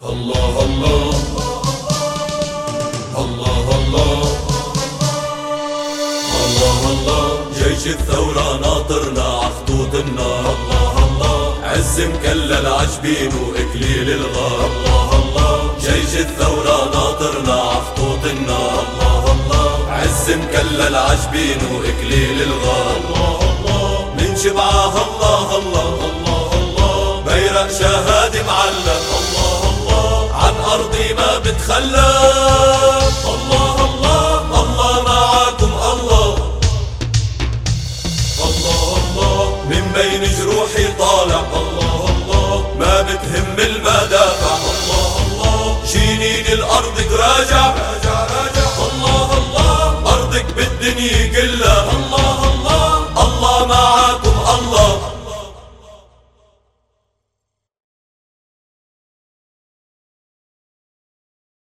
الله الله الله الله الله الله. جيش الثورة ناطرنا عخطوط النار. الله الله. عز مكلل عجبين وإكليل الغار. الله الله. جيش الثورة ناطرنا عخطوط النار. الله الله. عز مكلل عجبين وإكليل الغار. الله الله. من شبعها الله الله الله الله. بيرق شهادة